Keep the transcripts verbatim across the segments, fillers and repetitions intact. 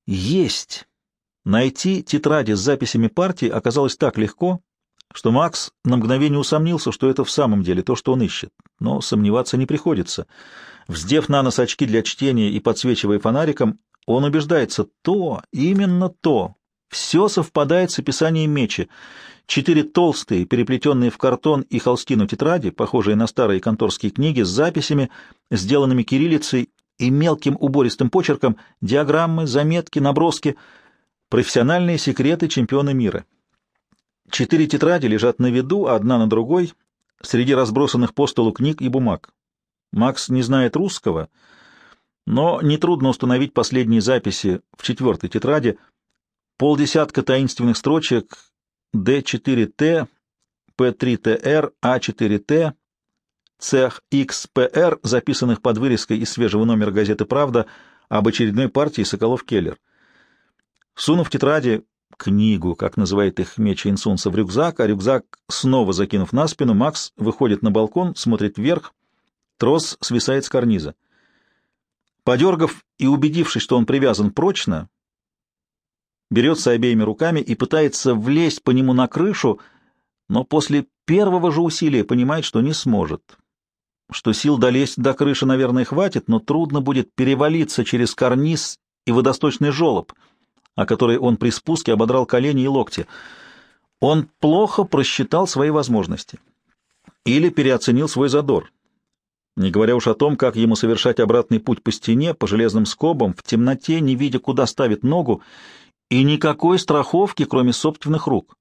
Есть! Найти тетради с записями партии оказалось так легко, что Макс на мгновение усомнился, что это в самом деле то, что он ищет. Но сомневаться не приходится. Вздев на нос очки для чтения и подсвечивая фонариком, он убеждается: то, именно то. Все совпадает с описанием мечи. Четыре толстые, переплетенные в картон и холстину тетради, похожие на старые конторские книги, с записями, сделанными кириллицей и мелким убористым почерком, диаграммы, заметки, наброски, профессиональные секреты чемпиона мира. Четыре тетради лежат на виду, одна на другой, среди разбросанных по столу книг и бумаг. Макс не знает русского, но нетрудно установить последние записи в четвертой тетради. Полдесятка таинственных строчек: Д четыре Т, П три Т Р, А четыре Т, Цех Х П Р, записанных под вырезкой из свежего номера газеты «Правда» об очередной партии Соколов-Келлер. Сунув тетради, книгу, как называет их Меча Инсунса, в рюкзак, а рюкзак снова закинув на спину, Макс выходит на балкон, смотрит вверх, трос свисает с карниза. Подергав и убедившись, что он привязан прочно, берется обеими руками и пытается влезть по нему на крышу, но после первого же усилия понимает, что не сможет. Что сил долезть до крыши, наверное, хватит, но трудно будет перевалиться через карниз и водосточный желоб, о который он при спуске ободрал колени и локти. Он плохо просчитал свои возможности или переоценил свой задор, не говоря уж о том, как ему совершать обратный путь по стене, по железным скобам, в темноте, не видя, куда ставит ногу, и никакой страховки, кроме собственных рук.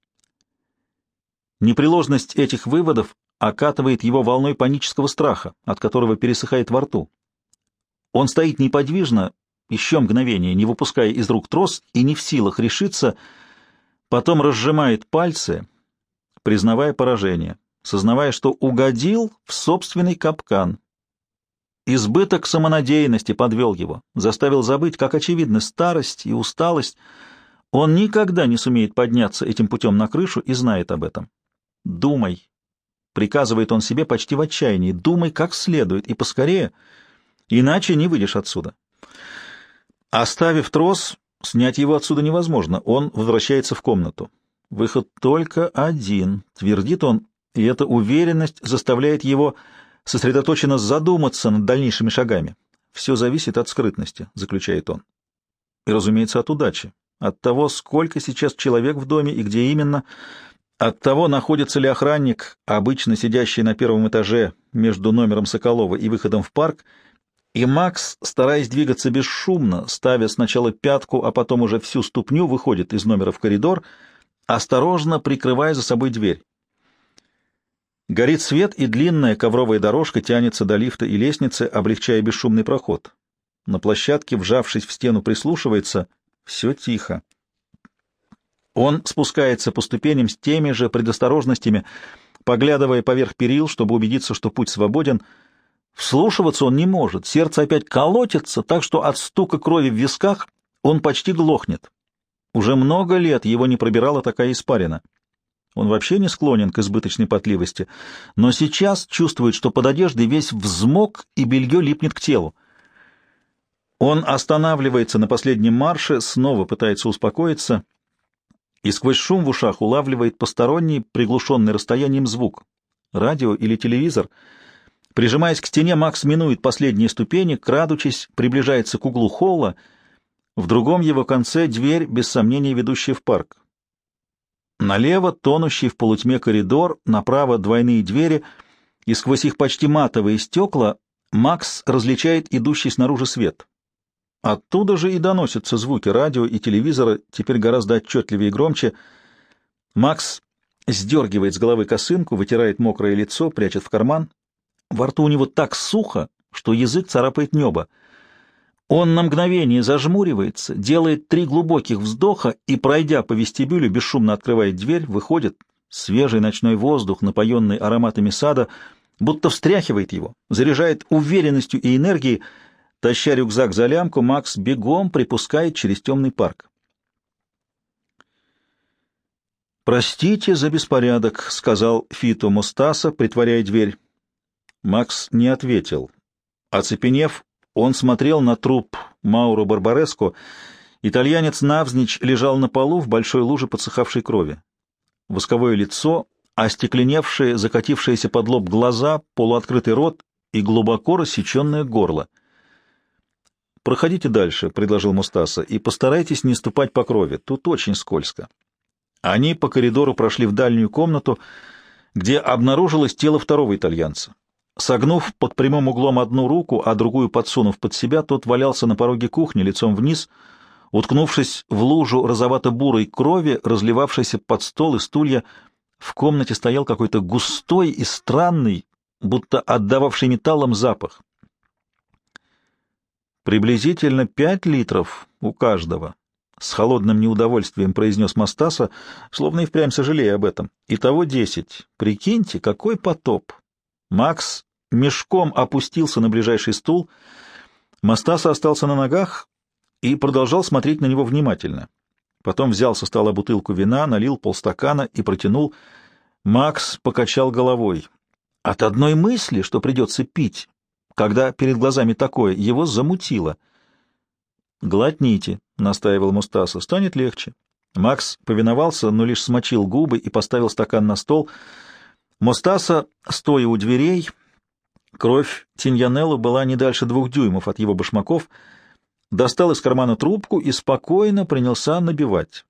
Непреложность этих выводов окатывает его волной панического страха, от которого пересыхает во рту. Он стоит неподвижно, еще мгновение, не выпуская из рук трос и не в силах решиться, потом разжимает пальцы, признавая поражение, сознавая, что угодил в собственный капкан. Избыток самонадеянности подвел его, заставил забыть, как очевидны старость и усталость. Он никогда не сумеет подняться этим путем на крышу и знает об этом. «Думай», — приказывает он себе почти в отчаянии, — «думай как следует и поскорее, иначе не выйдешь отсюда». Оставив трос, снять его отсюда невозможно. Он возвращается в комнату. Выход только один, твердит он, и эта уверенность заставляет его сосредоточенно задуматься над дальнейшими шагами. Все зависит от скрытности, заключает он. И, разумеется, от удачи, от того, сколько сейчас человек в доме и где именно, от того, находится ли охранник, обычно сидящий на первом этаже между номером Соколова и выходом в парк, и Макс, стараясь двигаться бесшумно, ставя сначала пятку, а потом уже всю ступню, выходит из номера в коридор, осторожно прикрывая за собой дверь. Горит свет, и длинная ковровая дорожка тянется до лифта и лестницы, облегчая бесшумный проход. На площадке, вжавшись в стену, прислушивается. Все тихо. Он спускается по ступеням с теми же предосторожностями, поглядывая поверх перил, чтобы убедиться, что путь свободен. Вслушиваться он не может, сердце опять колотится, так что от стука крови в висках он почти глохнет. Уже много лет его не пробирала такая испарина. Он вообще не склонен к избыточной потливости, но сейчас чувствует, что под одеждой весь взмок и белье липнет к телу. Он останавливается на последнем марше, снова пытается успокоиться и сквозь шум в ушах улавливает посторонний, приглушенный расстоянием звук. Радио или телевизор. Прижимаясь к стене, Макс минует последние ступени, крадучись, приближается к углу холла. В другом его конце дверь, без сомнения, ведущая в парк. Налево тонущий в полутьме коридор, направо двойные двери, и сквозь их почти матовые стекла Макс различает идущий снаружи свет. Оттуда же и доносятся звуки радио и телевизора, теперь гораздо отчетливее и громче. Макс сдергивает с головы косынку, вытирает мокрое лицо, прячет в карман. Во рту у него так сухо, что язык царапает небо. Он на мгновение зажмуривается, делает три глубоких вздоха и, пройдя по вестибюлю, бесшумно открывает дверь, выходит. Свежий ночной воздух, напоенный ароматами сада, будто встряхивает его, заряжает уверенностью и энергией. Таща рюкзак за лямку, Макс бегом припускает через темный парк. «Простите за беспорядок», — сказал Фито Мустаса, притворяя дверь. Макс не ответил. Оцепенев, он смотрел на труп Мауро Барбареско Итальянец навзничь лежал на полу в большой луже подсыхавшей крови. Восковое лицо, остекленевшие, закатившиеся под лоб глаза, полуоткрытый рот и глубоко рассеченное горло. «Проходите дальше», — предложил Мустаса, — «и постарайтесь не ступать по крови. Тут очень скользко». Они по коридору прошли в дальнюю комнату, где обнаружилось тело второго итальянца. Согнув под прямым углом одну руку, а другую подсунув под себя, тот валялся на пороге кухни лицом вниз, уткнувшись в лужу розовато-бурой крови, разливавшейся под стол и стулья. В комнате стоял какой-то густой и странный, будто отдававший металлом запах. «Приблизительно пять литров у каждого», — с холодным неудовольствием произнес Мостаса, словно и впрямь сожалея об этом. «Итого десять. Прикиньте, какой потоп!» Макс мешком опустился на ближайший стул. Мостаса остался на ногах и продолжал смотреть на него внимательно. Потом взял со стола бутылку вина, налил полстакана и протянул. Макс покачал головой. От одной мысли, что придется пить, когда перед глазами такое, его замутило. «Глотните», — настаивал Мустаса, — «станет легче». Макс повиновался, но лишь смочил губы и поставил стакан на стол. Мустаса, стоя у дверей, кровь Тиньянелло была не дальше двух дюймов от его башмаков, достал из кармана трубку и спокойно принялся набивать.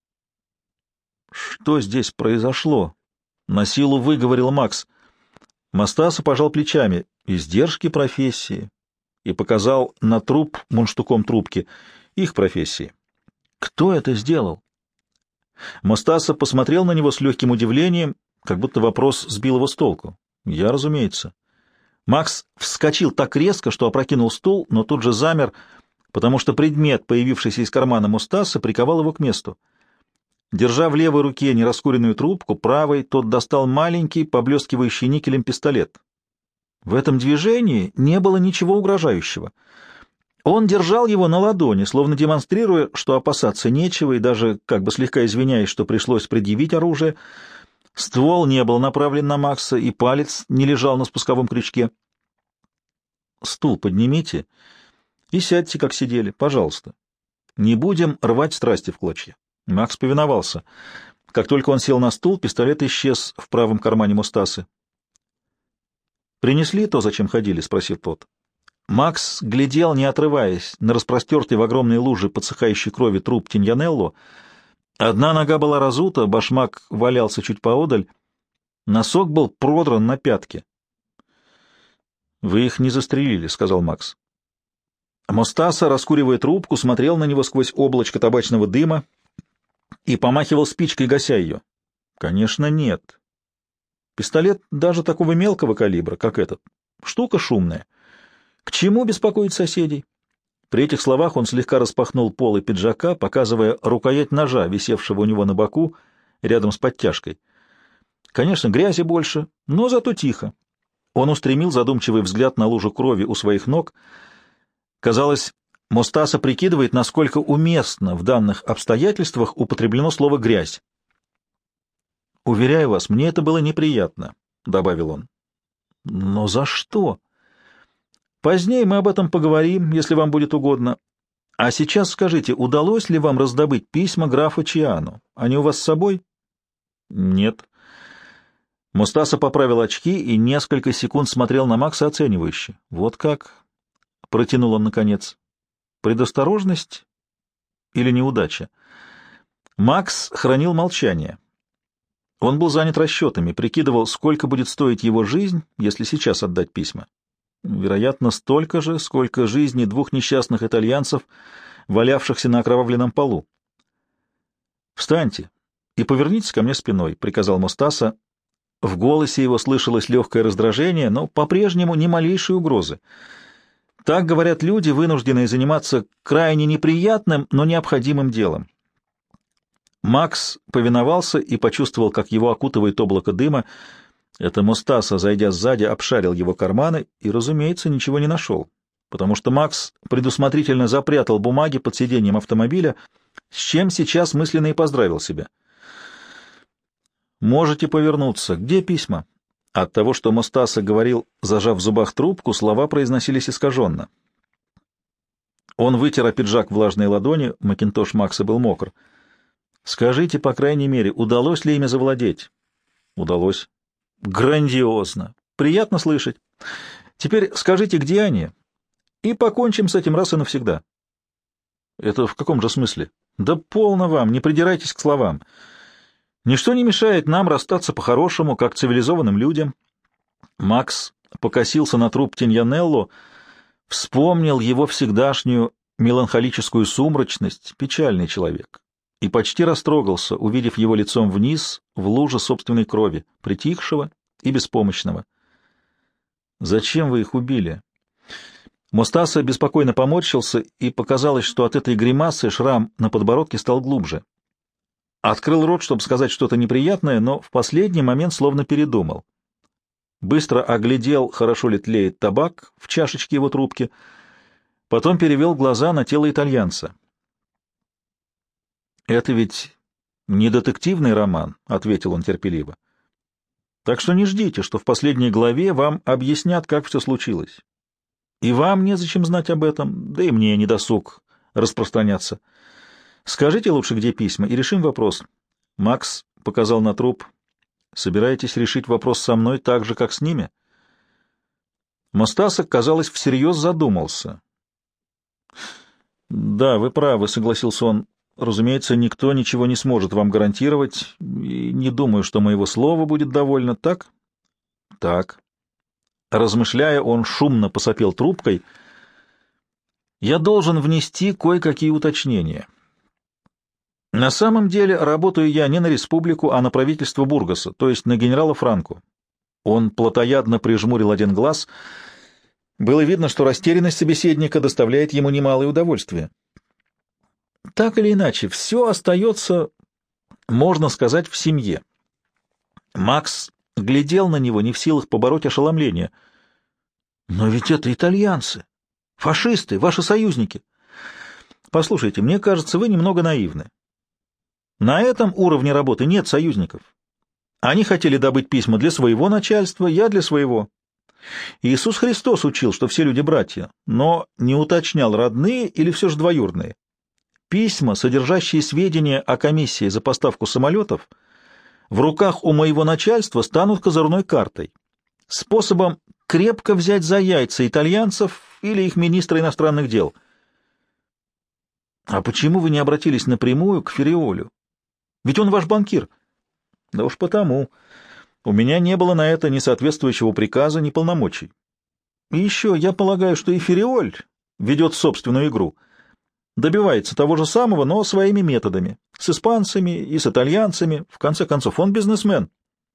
«Что здесь произошло?» — на силу выговорил Макс. Мостаса пожал плечами. «Издержки профессии», и показал на труп мундштуком трубки. «Их профессии». «Кто это сделал?» Мостаса посмотрел на него с легким удивлением, как будто вопрос сбил его с толку. «Я, разумеется». Макс вскочил так резко, что опрокинул стул, но тут же замер, потому что предмет, появившийся из кармана Мустаса, приковал его к месту. Держа в левой руке нераскуренную трубку, правой тот достал маленький, поблескивающий никелем пистолет. В этом движении не было ничего угрожающего. Он держал его на ладони, словно демонстрируя, что опасаться нечего, и даже, как бы слегка извиняясь, что пришлось предъявить оружие. Ствол не был направлен на Макса, и палец не лежал на спусковом крючке. «Стул поднимите и сядьте, как сидели, пожалуйста. Не будем рвать страсти в клочья». Макс повиновался. Как только он сел на стул, пистолет исчез в правом кармане Мустасы. «Принесли то, зачем ходили?» — спросил тот. Макс глядел, не отрываясь, на распростертый в огромной луже подсыхающей крови труп Тиньянелло. Одна нога была разута, башмак валялся чуть поодаль, носок был продран на пятке. «Вы их не застрелили», — сказал Макс. Мустаса, раскуривая трубку, смотрел на него сквозь облачко табачного дыма и помахивал спичкой, гася ее. «Конечно, нет. Пистолет даже такого мелкого калибра, как этот, штука шумная. К чему беспокоить соседей?» При этих словах он слегка распахнул полы пиджака, показывая рукоять ножа, висевшего у него на боку, рядом с подтяжкой. Конечно, грязи больше, но зато тихо. Он устремил задумчивый взгляд на лужу крови у своих ног. Казалось, Мустаса прикидывает, насколько уместно в данных обстоятельствах употреблено слово «грязь». «Уверяю вас, мне это было неприятно», — добавил он. «Но за что?» «Позднее мы об этом поговорим, если вам будет угодно. А сейчас скажите, удалось ли вам раздобыть письма графа Чиано? Они у вас с собой?» «Нет». Мустаса поправил очки и несколько секунд смотрел на Макса оценивающе. «Вот как?» — протянул он наконец. «Предосторожность или неудача?» Макс хранил молчание. Он был занят расчетами, прикидывал, сколько будет стоить его жизнь, если сейчас отдать письма. Вероятно, столько же, сколько жизни двух несчастных итальянцев, валявшихся на окровавленном полу. «Встаньте и повернитесь ко мне спиной», — приказал Мустаса. В голосе его слышалось легкое раздражение, но по-прежнему ни малейшей угрозы. Так говорят люди, вынужденные заниматься крайне неприятным, но необходимым делом. Макс повиновался и почувствовал, как его окутывает облако дыма. Это Мустаса, зайдя сзади, обшарил его карманы и, разумеется, ничего не нашел, потому что Макс предусмотрительно запрятал бумаги под сиденьем автомобиля, с чем сейчас мысленно и поздравил себя. «Можете повернуться. Где письма?» От того, что Мустаса говорил, зажав в зубах трубку, слова произносились искаженно. Он вытер о пиджак влажной ладони, макинтош Макса был мокр. «Скажите, по крайней мере, удалось ли ими завладеть?» «Удалось». «Грандиозно! Приятно слышать. Теперь скажите, где они, и покончим с этим раз и навсегда». «Это в каком же смысле?» «Да полно вам, не придирайтесь к словам. Ничто не мешает нам расстаться по-хорошему, как цивилизованным людям». Макс покосился на труп Тиньянелло, вспомнил его всегдашнюю меланхолическую сумрачность, печальный человек, и почти растрогался, увидев его лицом вниз в луже собственной крови, притихшего и беспомощного. «Зачем вы их убили?» Мустаса беспокойно поморщился, и показалось, что от этой гримасы шрам на подбородке стал глубже. Открыл рот, чтобы сказать что-то неприятное, но в последний момент словно передумал. Быстро оглядел, хорошо ли тлеет табак в чашечке его трубки, потом перевел глаза на тело итальянца. «Это ведь не детективный роман», — ответил он терпеливо. «Так что не ждите, что в последней главе вам объяснят, как все случилось. И вам незачем знать об этом, да и мне не досуг распространяться. Скажите лучше, где письма, и решим вопрос». Макс показал на труп. «Собираетесь решить вопрос со мной так же, как с ними?» Мустаса, казалось, всерьез задумался. «Да, вы правы», — согласился он. «Разумеется, никто ничего не сможет вам гарантировать, и не думаю, что моего слова будет довольно, так?» «Так». Размышляя, он шумно посопел трубкой. «Я должен внести кое-какие уточнения. На самом деле работаю я не на республику, а на правительство Бургаса, то есть на генерала Франко». Он плотоядно прижмурил один глаз. Было видно, что растерянность собеседника доставляет ему немалое удовольствие. Так или иначе, все остается, можно сказать, в семье. Макс глядел на него, не в силах побороть ошеломление. «Но ведь это итальянцы, фашисты, ваши союзники. Послушайте, мне кажется, вы немного наивны. На этом уровне работы нет союзников. Они хотели добыть письма для своего начальства, я для своего. Иисус Христос учил, что все люди братья, но не уточнял, родные или все же двоюродные. Письма, содержащие сведения о комиссии за поставку самолетов, в руках у моего начальства станут козырной картой, способом крепко взять за яйца итальянцев или их министра иностранных дел. А почему вы не обратились напрямую к Фериолю? Ведь он ваш банкир. Да уж потому. У меня не было на это ни соответствующего приказа, ни полномочий. И еще, я полагаю, что и Фериоль ведет собственную игру. Добивается того же самого, но своими методами. С испанцами и с итальянцами. В конце концов, он бизнесмен.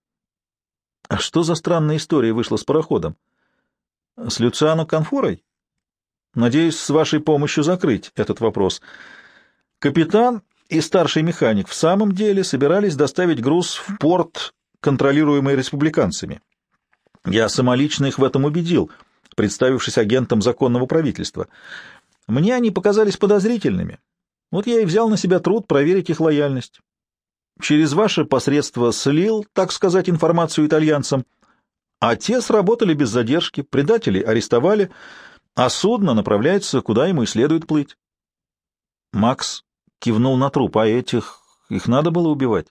А что за странная история вышла с пароходом? С Люциано Конфорой? Надеюсь, с вашей помощью закрыть этот вопрос. Капитан и старший механик в самом деле собирались доставить груз в порт, контролируемый республиканцами. Я самолично их в этом убедил, представившись агентом законного правительства. Мне они показались подозрительными. Вот я и взял на себя труд проверить их лояльность. Через ваше посредство слил, так сказать, информацию итальянцам, а те сработали без задержки, предателей арестовали, а судно направляется, куда ему и следует плыть. Макс кивнул на труп, а этих, их надо было убивать.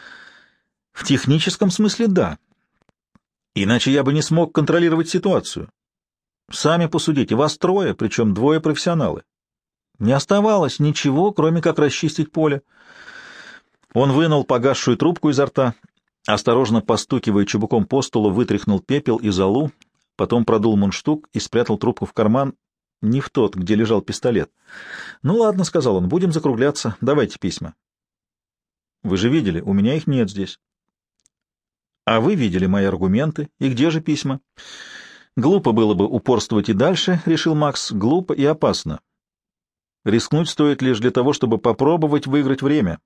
В техническом смысле да. Иначе я бы не смог контролировать ситуацию. Сами посудите, вас трое, причем двое профессионалы. Не оставалось ничего, кроме как расчистить поле. Он вынул погасшую трубку изо рта, осторожно постукивая чубуком по столу, вытряхнул пепел и золу, потом продул мундштук и спрятал трубку в карман, не в тот, где лежал пистолет. «Ну ладно», — сказал он, — «будем закругляться. Давайте письма». «Вы же видели, у меня их нет здесь». «А вы видели мои аргументы. И где же письма?» «Глупо было бы упорствовать и дальше», — решил Макс, — «глупо и опасно. Рискнуть стоит лишь для того, чтобы попробовать выиграть время.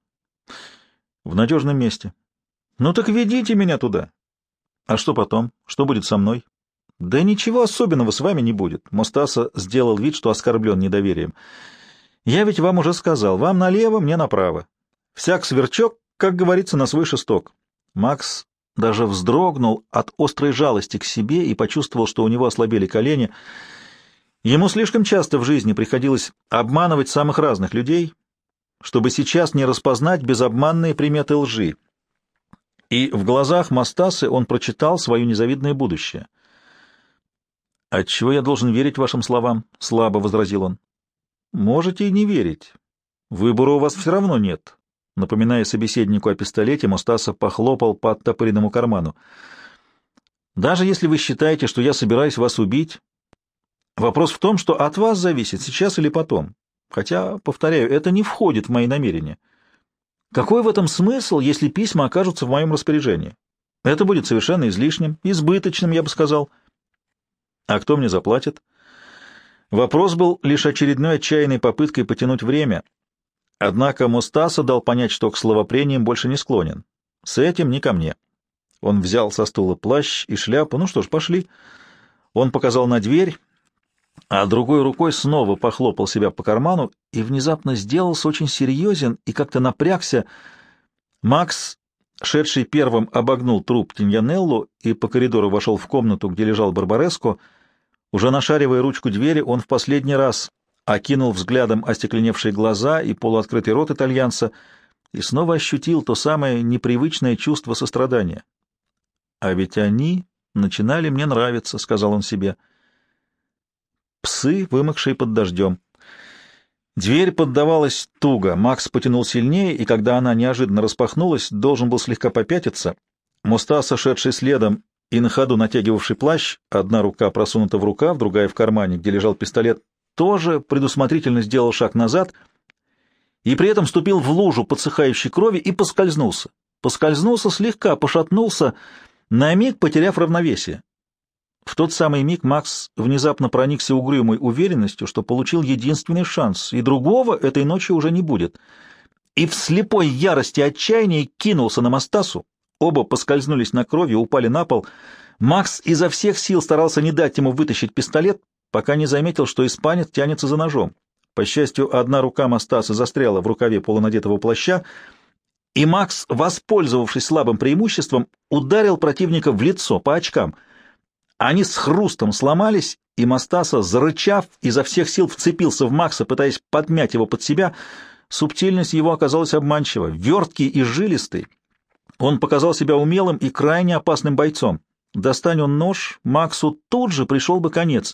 В надежном месте. Ну так ведите меня туда. А что потом? Что будет со мной?» «Да ничего особенного с вами не будет», — Мустаса сделал вид, что оскорблен недоверием. «Я ведь вам уже сказал, вам налево, мне направо. Всяк сверчок, как говорится, на свой шесток». Макс даже вздрогнул от острой жалости к себе и почувствовал, что у него ослабели колени. Ему слишком часто в жизни приходилось обманывать самых разных людей, чтобы сейчас не распознать безобманные приметы лжи. И в глазах Мостасы он прочитал свое незавидное будущее. «Отчего я должен верить вашим словам?» — слабо возразил он. «Можете и не верить. Выбора у вас все равно нет». Напоминая собеседнику о пистолете, Мостаса похлопал по оттопыренному карману. «Даже если вы считаете, что я собираюсь вас убить, вопрос в том, что от вас зависит, сейчас или потом. Хотя, повторяю, это не входит в мои намерения. Какой в этом смысл, если письма окажутся в моем распоряжении? Это будет совершенно излишним, избыточным, я бы сказал». «А кто мне заплатит?» Вопрос был лишь очередной отчаянной попыткой потянуть время. Однако Мостаса дал понять, что к словопрениям больше не склонен. «С этим не ко мне». Он взял со стула плащ и шляпу. «Ну что ж, пошли». Он показал на дверь, а другой рукой снова похлопал себя по карману и внезапно сделался очень серьезен и как-то напрягся. Макс, шедший первым, обогнул труп Тиньянеллу и по коридору вошел в комнату, где лежал Барбареско. Уже нашаривая ручку двери, он в последний раз окинул взглядом остекленевшие глаза и полуоткрытый рот итальянца и снова ощутил то самое непривычное чувство сострадания. «А ведь они начинали мне нравиться», — сказал он себе. Псы, вымокшие под дождем. Дверь поддавалась туго. Макс потянул сильнее, и когда она неожиданно распахнулась, должен был слегка попятиться. Мостаса, шедший следом и на ходу натягивавший плащ, одна рука просунута в рукав, другая в кармане, где лежал пистолет, тоже предусмотрительно сделал шаг назад и при этом вступил в лужу подсыхающей крови и поскользнулся. Поскользнулся слегка, пошатнулся, на миг потеряв равновесие. В тот самый миг Макс внезапно проникся угрюмой уверенностью, что получил единственный шанс, и другого этой ночью уже не будет. И в слепой ярости отчаяния кинулся на Мостасу. Оба поскользнулись на крови и упали на пол. Макс изо всех сил старался не дать ему вытащить пистолет, пока не заметил, что испанец тянется за ножом. По счастью, одна рука Мостаса застряла в рукаве полунадетого плаща, и Макс, воспользовавшись слабым преимуществом, ударил противника в лицо по очкам. Они с хрустом сломались, и Мостаса, зарычав, изо всех сил вцепился в Макса, пытаясь подмять его под себя. Субтильность его оказалась обманчива. Верткий и жилистый, он показал себя умелым и крайне опасным бойцом. Достань он нож, Максу тут же пришел бы конец.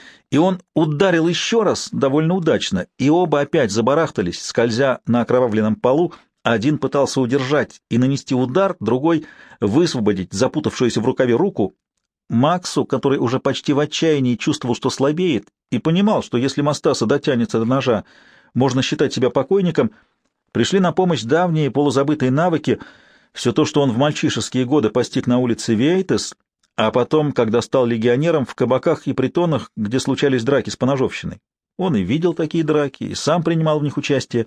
И он ударил еще раз, довольно удачно, и оба опять забарахтались, скользя на окровавленном полу. Один пытался удержать и нанести удар, другой — высвободить запутавшуюся в рукаве руку. Максу, который уже почти в отчаянии чувствовал, что слабеет, и понимал, что если Мостаса дотянется до ножа, можно считать себя покойником, пришли на помощь давние полузабытые навыки, все то, что он в мальчишеские годы постиг на улице Вейтес, а потом, когда стал легионером, в кабаках и притонах, где случались драки с поножовщиной. Он и видел такие драки, и сам принимал в них участие,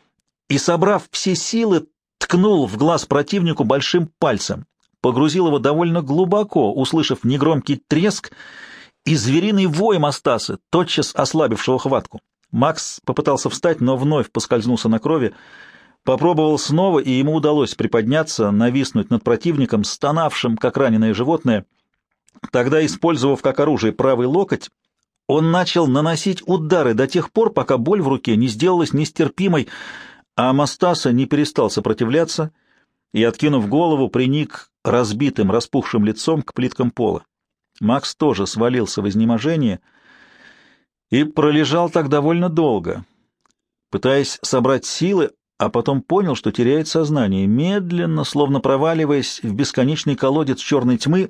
и, собрав все силы, ткнул в глаз противнику большим пальцем, погрузил его довольно глубоко, услышав негромкий треск и звериный вой Мостасы, тотчас ослабившего хватку. Макс попытался встать, но вновь поскользнулся на крови, попробовал снова, и ему удалось приподняться, нависнуть над противником, стонавшим, как раненое животное. Тогда, использовав как оружие правый локоть, он начал наносить удары до тех пор, пока боль в руке не сделалась нестерпимой, а Мостаса не перестал сопротивляться и, откинув голову, приник разбитым, распухшим лицом к плиткам пола. Макс тоже свалился в изнеможение и пролежал так довольно долго, пытаясь собрать силы, а потом понял, что теряет сознание, медленно, словно проваливаясь в бесконечный колодец черной тьмы,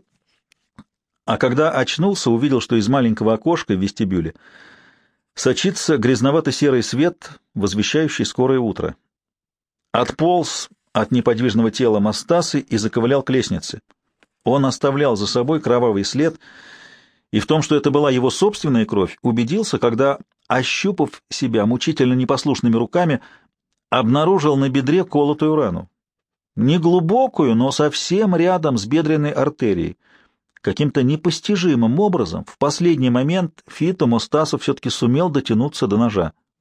а когда очнулся, увидел, что из маленького окошка в вестибюле сочится грязновато-серый свет, возвещающий скорое утро. Отполз от неподвижного тела Мостасы и заковылял к лестнице. Он оставлял за собой кровавый след, и в том, что это была его собственная кровь, убедился, когда, ощупав себя мучительно непослушными руками, обнаружил на бедре колотую рану. Не глубокую, но совсем рядом с бедренной артерией. Каким-то непостижимым образом в последний момент Фито Мостаса все-таки сумел дотянуться до ножа.